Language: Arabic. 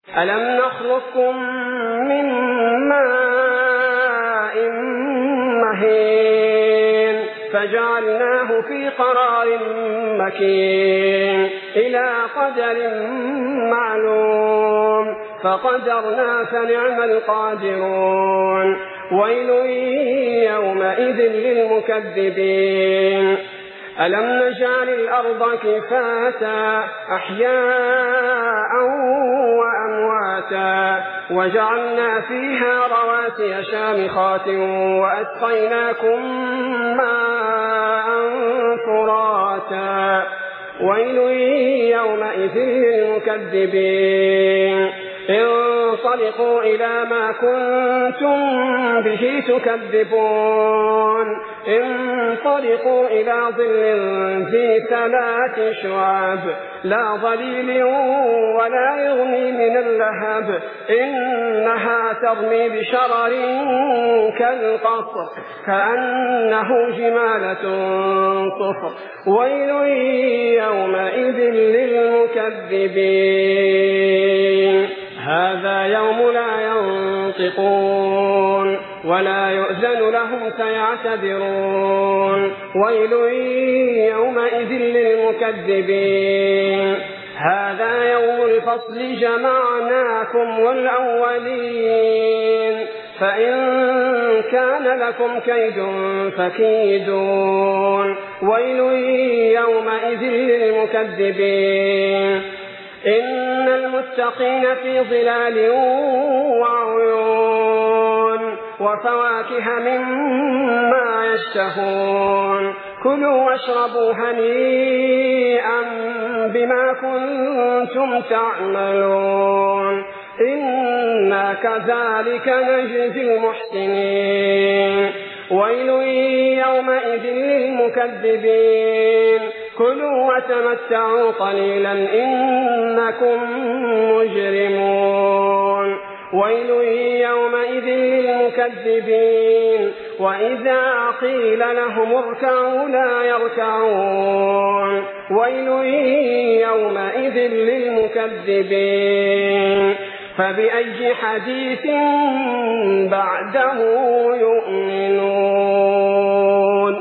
ألم نخلقكم من ماء مهين فجعلناه في قرار مكين إلى قدر معلوم فقدرنا فنعم القادرون ويل يومئذ للمكذبين ألم نجعل الأرض كفاتا أحياء وأمواتا وجعلنا فيها رواسي شامخات وأسقيناكم ماء فراتا ويل يومئذ للمكذبين انطلقوا إلى ما كنتم به تكذبون انطلقوا إلى ظل ذي 3 شعاب لا ظليل ولا يغني من اللهب إنها ترمي بشرر كالقصر كأنه جمالة صفر ويل يومئذ للمكذبين هذا يوم لا ينطقون ولا يؤذن لهم فيعتذرون ويل يومئذ للمكذبين هذا يوم الفصل جمعناكم والأولين فإن كان لكم كيد فكيدون ويل يومئذ للمكذبين إن المتقين في ظلال وعيون وفواكه مما يشتهون كلوا واشربوا هنيئا بما كنتم تعملون إنا كذلك نجزي المحسنين ويل يومئذ للمكذبين كلوا وتمتعوا قليلا إنكم مجرمون ويل يومئذ للمكذبين وإذا قيل لهم اركعوا لا يركعون ويل يومئذ للمكذبين فبأي حديث بعده يؤمنون